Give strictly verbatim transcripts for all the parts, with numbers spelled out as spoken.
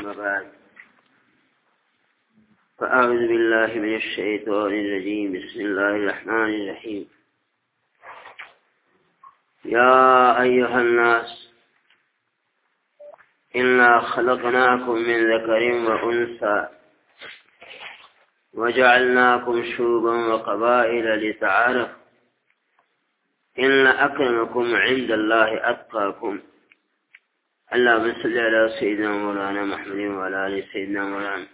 أما بعد فأعوذ بالله من الشيطان الرجيم. بسم الله الرحمن الرحيم. يا أيها الناس إنا خلقناكم من ذكر وأنثى وجعلناكم شعوبا وقبائل لتعارفوا إن أكرمكم عند الله أتقاكم. اللهم صل على سيدنا مولانا محمد وعلى آل سيدنا مولانا.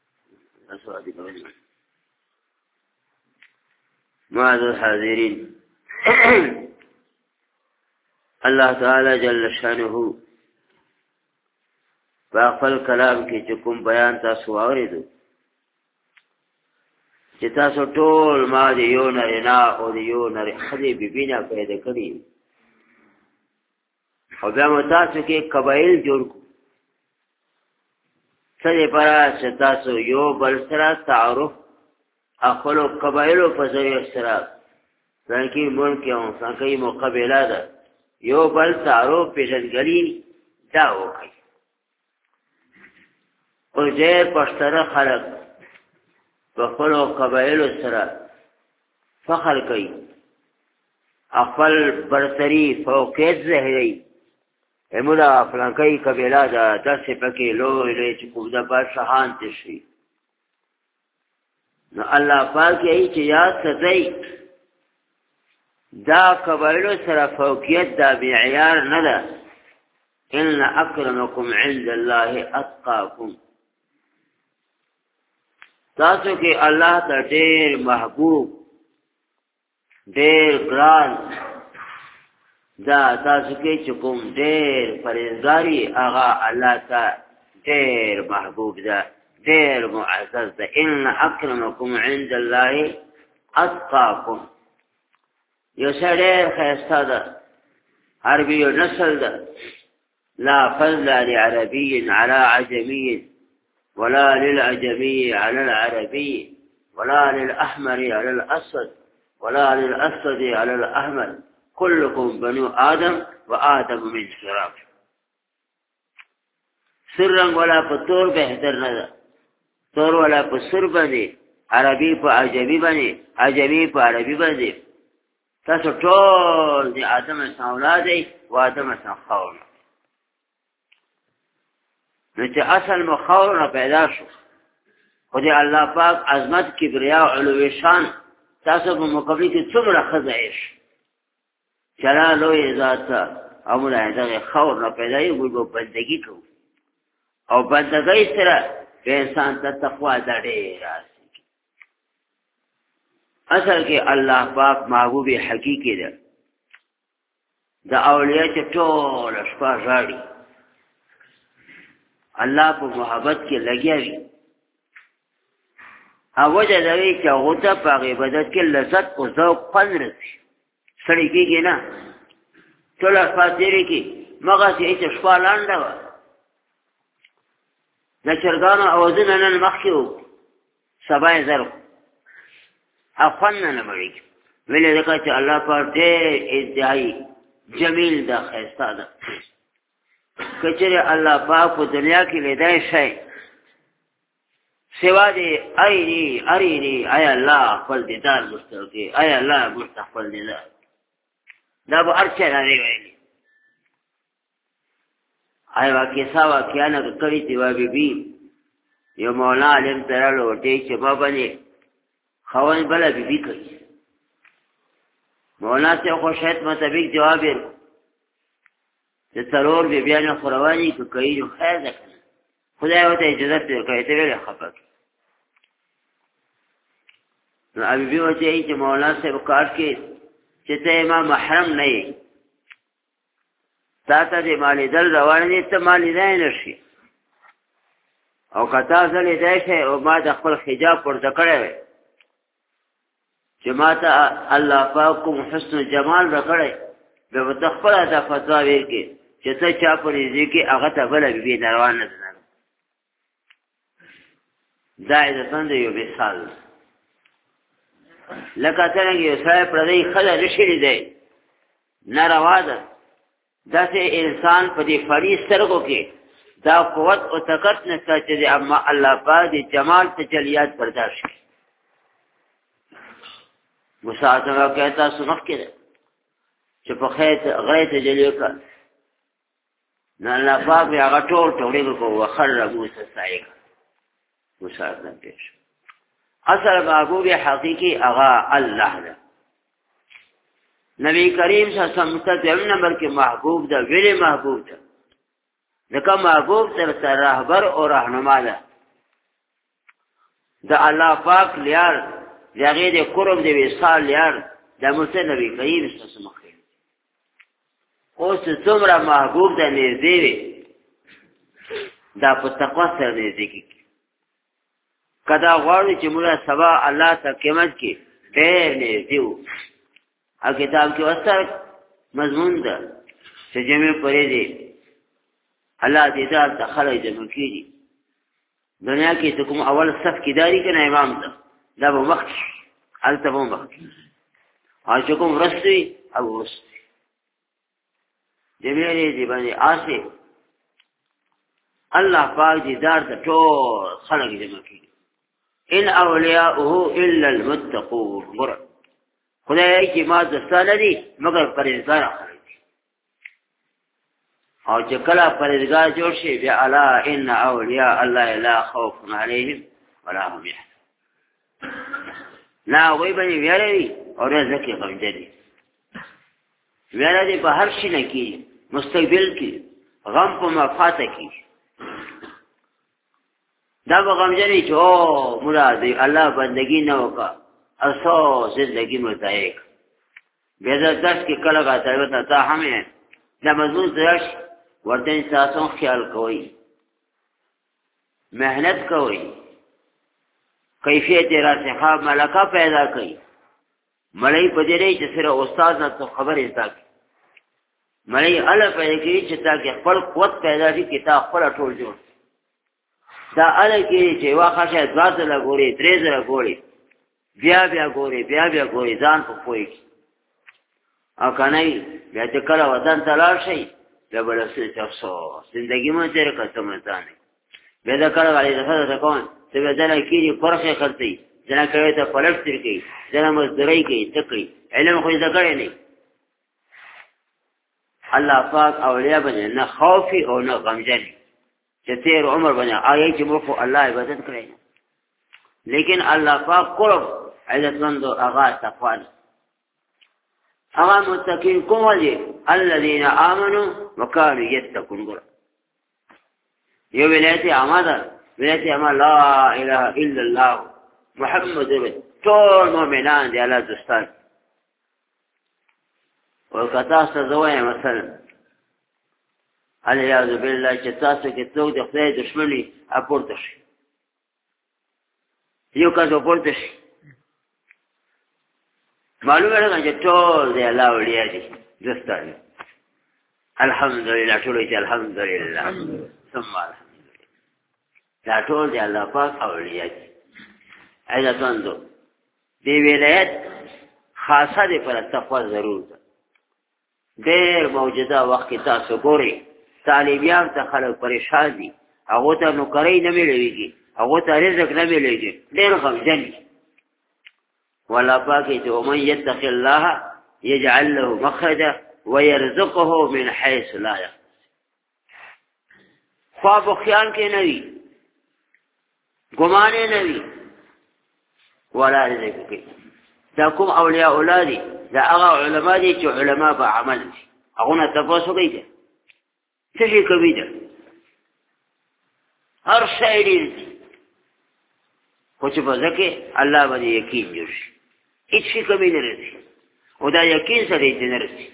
معاذ الحاضرين، الله تعالی جل شانه په خپل کلام کې چې کوم بیان تاسو واورېدو چې تاسو ټول ما د یو نارینه او د یو ښځې بیبي نه پیدا کړي او بیا مو تاسو کې قبایل جوړ کړو څه دپاره چې تاسو یو بل سره تعارف خپلو قبایلو په ذریعه سره ځانکې ملک او ځانکې مو قبیله ده یو بل تعارف پیژندګلي دا وکړئ. او ډېر پښتانه خلک په خپلو قبایلو سره فخر کوي، خپل برتري فوقیت ظاهروي. موږ فلانکۍ قبیله ده، داسې پکې لوی لوی چې کوم د بادشاهان تېر شي. نو الله پاک یې چې یاد ساتئ دا قبایلو سره فوقیت دا معیار نه ده. ان اکرمکم عند الله اتقاکم. تاسو کې الله ته ډېر محبوب ډېر ګران دا تاسو کې چې کوم ډېر پرهیزګاري هغه الله ته ډېر محبوب ده، ډېر معزز ده. ان اکرمکم عند الله اتقاکم. یو څه ډېر ښایسته ده، عربي یو نسل ده. لا فضل لعربي على عجمي ولا للعجمي على العربي ولا للأحمر على الأسود ولا للأسود على الأحمر كلكم بنو آدم وآدم من تراب. سرا ولا پتور بهتر نه، تور ولا پسر باندې، عربي په عجمي باندې، عجمي په عربي باندې. تاسو ټول د آدم څخه اولاد یې او آدم څخه خاور. نو چې اصل مو خاور نه پیدا شو، خو د الله پاک عظمت کبریا او علو شان تاسو په مقابل کې څومره ښه ځای شي. چې الله لوی ذات او موږ دغه خاور نه پیدا یو، موږ بندګي کوو او بندګۍ سره به انسان ته تقوا دا ډېره راسي. اصل کې الله پاک محبوب حقیقي ده. د اولیاء چې ټول شپه ژاړي الله په محبت کې لګیا وي. هغه وجه دا وي چې هغه ته په عبادت کې لذت او ذوق خوند رسي. سړی کېږي نه ټوله شپه تېرې کړي، مغسې هېڅ شپه لنډه وه. د چرګانو اوازونه نن مخکې وو، سبا یې زر او خوند نه نه مړېږي. ولې ځکه چې الله پاک ډېر انتهایي جمیل ده، ښایسته ده. که چېرې الله پاک په دنیا کې لیدی شی سوا دې اریني اریني ای الله خپل دیدار موږ ته وکړي، ای الله موږ ته خپل دیدار. دا به هر چا راځي ویلي. ایوه کیسه واقعه نه کړې چې یوه بیبي یو مولانا عالم ته راغله، ورته چې ما باندې خاوند بله بیبي کوي. مولانا صاحب خو شاید مطابق جواب یې چې څلور بیبیانې خو روانې که کوي نو خیر ده که نه، خدای ورته اجازت ورکوي. ته ولې خفه کړې؟ نو بیبي ورته وایي چې مولانا صاحب کار کې چې ته ما محرم نه یې، تا ته دې ما لیدل روان دي، ته ما لیدی نه شي. او که تا زه لیدی شئ او ما د خپل حجاب پورته کړی وی چې ما ته الله پاک کوم حسن جمال راکړی، بیا به ته خپله دا فتوا وکړې چې ته چا په نږدې کې هغه ته بله بیبي ناروان نه ده. دا عزتمند یو مثال لکه څرنګه یو سړی پردۍ ښځه نشي لیدی، ناروا ده. داسې انسان په دې فاني سترګو کې دا قوت او طاقت نشته چې اما الله پاک د جمال تجلیات برداشت کړي. مساعده کہتا سمخ کړه چې په خیت غیت تجلی وکړه نه الله پاک هغه ټول ټولې کو وخر موسی سایه مساعده پیش. اصل محبوب حقیقی هغه الله ده. نبی کریم صلی الله علیه وسلم ته نمبر کې محبوب ده. ویلې محبوب ده ځکه محبوب تر سره رهبر او راهنما ده. د الله پاک لیار دغه د قرب د وصال لیار د موسی نبی کریم صلی الله علیه وسلم. اوس څومره محبوب ده نږدې وي دا په تقوا سره نږدې کېږي. کدا غواړي چې موږ سبا الله ته قیامت کې ډېر نږدې وو. ا کتاب کې وسره مضمون ده چې جمع پرې دي الله دې ذات خلک جمع کړي. دنیا کې ته کوم اول صف کې داری کنه امام ده دا به وخت البته به وخت او چې کوم رسي او رسي جمع دې باندې آسه الله پاک دې ذات ټول خلک جمع کړي. ان اولیاءه الا المتقون. ګور خدای کی ما دستانه دي مگر پرهیزګار خلک دي. او چې کله پرهیزګار جوړ شي بیا الا ان اولیاء الله لا خوف عليهم ولا هم يحزنون. لا وی بني ویری او رزق غمجدي ویری په هر شي نه کی مستقبل کی غم په مفاته کی دا غمجنی چې او مراد الله بندگی نه وکا اسو زندگی متایق بیا داس کې کله غاټه وته تا همه دا مضمون درش ورته تاسو خیال کوئ مهنت کوئ کیفیت راسخه ملکه پیدا کړئ. مړی په دې چې سره استاد نه خبرې زده مړی الله پیدا کړي چې تا کې خپل قوت پیدا شي کتاب خپل ټول جوړ دا اله کې چې واخه شه ځاته لا ګوري درې زره ګوري بیا بیا ګوري بیا بیا ګوري ځان په کوی او کنه بیا چې کله وطن تلار شي بیا بل څه تاسو زندگی مو تیر کتم ځان بیا دا کله غالي دغه ځکون چې بدل کېږي پرخه خرتي ځنه کوي ته پلټ تر کې ځنه مزدوري کوي تکي علم خو دې کړی نه. الله پاک اولیاء باندې نه خوف او نه غمجن چې تیر عمر باندې آیې چې موږ الله عبادت کړی لیکن الله پاک قرب عزت مند اغا تقوا اغا متقین کوم دي الذين امنوا وكانوا يتقون. یو ولایت اماده ولایت اما لا اله الا الله محمد رسول ټول مؤمنان دي الله دوستان. او کتا سزوای مثلا الیاذ بالله چې تاسو کې څوک د خدای دشمنی اپورته شي یو کله اپورته شي معلومه ده چې ټول دی الله ولیا دي دوستان. الحمدلله ټول چې الحمدلله ثم الحمدلله دا ټول دی الله پاک اولیا دي. عزت مندو دی ولایت خاصه دی پر تقوا ضرور ده. ډېر موجوده وخت تاسو ګوري طالبان ته خلک پریشان دي هغه ته نوکری نه ملويږي هغه ته رزق نه ملويږي ډېر غمجن دي. ولا باقي ته ومن يتق الله يجعل له مخرجا ويرزقه من حيث لا يحتسب. خواب خیال کې نه وي ګمان نه وي ولا رزق کې. دا کوم اولیاء اولادي دا هغه علما دي چې علما په عمل دي هغه نه تاسو کوي څه شي کوي ده هر شی دي خو چې په ځکه الله باندې یقین جوړ شي هیڅ شي کوي نه رسي او دا یقین سره دې نه رسي.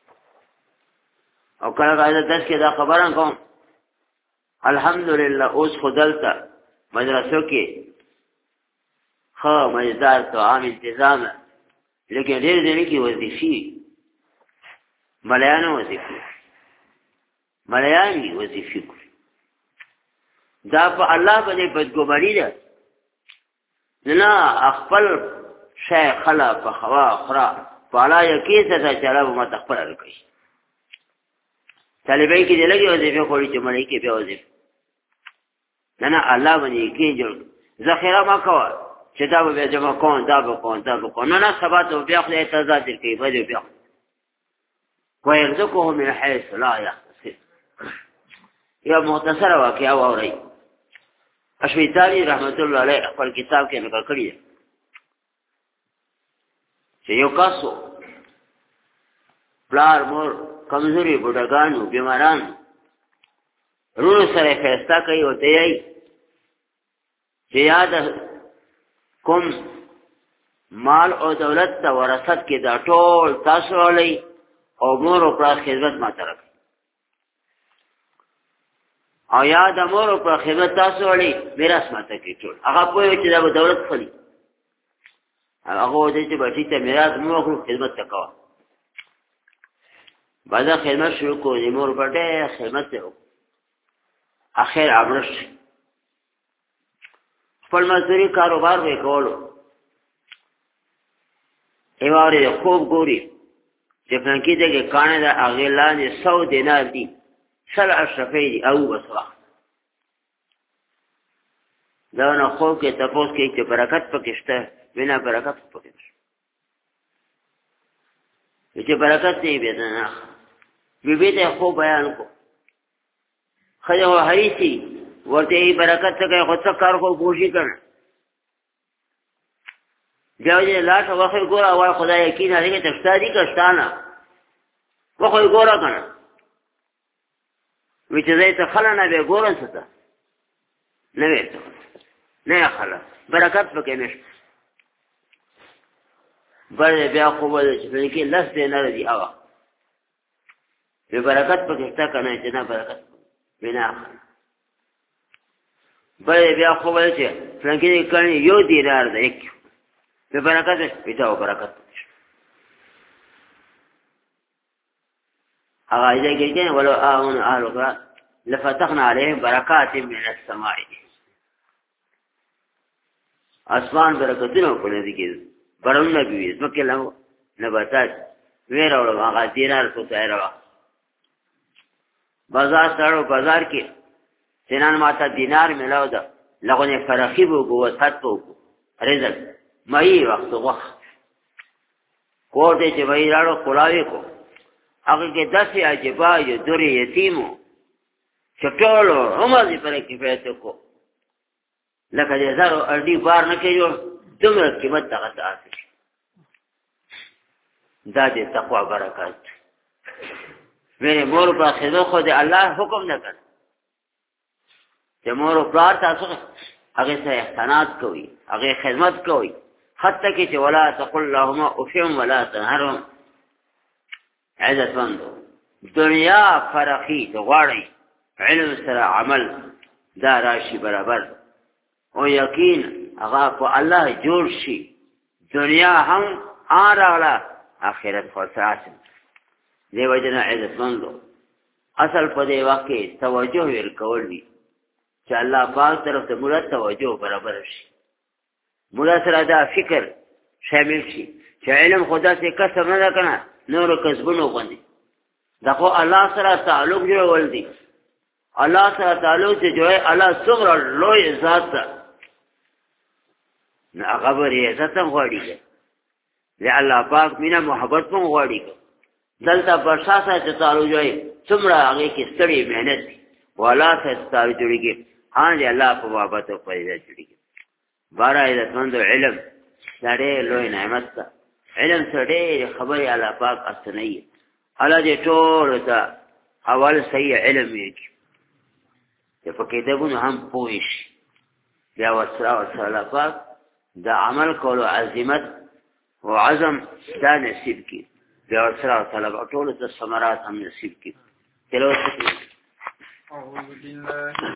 او کله غواړم تاسو کې دا خبره کوم الحمدلله اوس خدالته مدرسو کې خو مزدار تو عام انتظام لیکن ډېر ډېر کې وظیفي مليانو وظیفي ملياني وظیفي دا په الله باندې بدګماني ده نه خپل شیخ خلا په خوا اخرى فلا یقین ته چلو ما تخپل کوي طالبای کې دلګي وظیفه کوي چې ملي کې به وظیفه نه نه الله باندې کې جوړ ذخیره ما کوه چې دا به جمع کوم دا به کوم دا به کوم نه نه سبا ته بیا خدای ته ذات کوي به بیا ويرزقه من حيث لا يحتسب یا مختصر واقعا واوري اشمیتالی رحمت الله علیه خپل کتاب کې نقل کړی دی چې یو کاسو پلار مور کمزوري بوډاګانو بیماران رونو سره فیصله کوي او ته یې چې یاد کوم مال او دولت ته ورثت کې دا ټول تاسو ولې او مور او پلار خدمت ما طرف او یاد مور او پلار خدمت تاسو ولې میراث ماته کې ټول هغه په چې دا دولت خلی هغه دې چې بچی ته میراث مو خدمت تکوا بعد خدمت شروع کوي مور په خدمت ته اخر عبرش خپل مزدوري کاروبار وکولو ایواره خوب ګوري چې فلانکی دغه کانه د اغلان سو دینار دي سل اشرفی دي او بسوا دا نه خو کې تاسو کې چې برکت پکې شته وینا برکت پکې شته چې برکت دی به نه وی به ته خو بیان کو خو هریسی ورته برکت څخه خو څه کار کو کوشش کړه بیا دې لاټ واخې ګور او خدای یقین لري چې تاسو کښتانه واخې ګور کنه وچ زې ته خلنه به ګورن څه نه وې نه خلا برکت پکې نشته بل بیا خو ول چې کې لس دې نه دی او به برکت پکې تا کنه چې نه برکت بنا بل بیا خو ول چې څنګه کې یو دینار دی یک به برکت پیدا او برکت هغه دې کې چې ولو آمن اهلک لفتحنا عليهم بركات من السماء اسمان برکتونه په دې کې برونه بي ځکه له نباتات ویرو هغه دینار څه تیروا بازار سره بازار کې سنان ماته دینار ملاو ده لغونه فرخي بو قوت حتو رزق مې وخت وخت کوټه چې وای راړو کولاوي کو هغه کې داسې عجبا یو دوري یتیمو چټولو همازي پر کې فایته کو لکه دې زارو اړدي بار نه کېږي دومره قیمت دغه تاسو دا دې تقوا برکات مېره مور په خدای خو دې الله حکم نه کړ چې مور په تاسو هغه سره احسانات کوي هغه خدمت کوي حتی کې چې ولا تقل اللهم افهم ولا تنهرهم عزت مندو دنیا فرقی غواړي علم سره عمل دا راشي برابر او یقین هغه په الله جوړ شي دنیا هم آراله آخرت خاصه دی وجنه عزت مندو اصل په دې وخت کې توجه ورکول وی چې الله پاک طرف ته مراد توجه برابر شي مراد سره دا فکر شامل شي چې علم خدا سے کسب نه کنه نور کسبونو باندې دا خو الله سره تعلق جوړول دي الله سره تعلق چې جوړه الله څومره لوی ذات نه خبرې عزت هم غواړي له الله پاک مینا محبت هم غواړي دلته پر شاسه چې تعلق جوړي څومره هغه کې ستړي مهنت ولا څه تعلق جوړيږي ها دې الله په بابت او پیدا جوړيږي بارا عزت مند علم سره لوی نعمت ده علم سره خبري الله پاک اسنيه الله دې ټول ته اول صحیح علم یې چې په کې دغه هم پوښ بیا وسره وسره پاک دا عمل کولو عزمت او عزم دا نصیب کی بیا وسره طلب ټول ته ثمرات هم نصیب کی چلو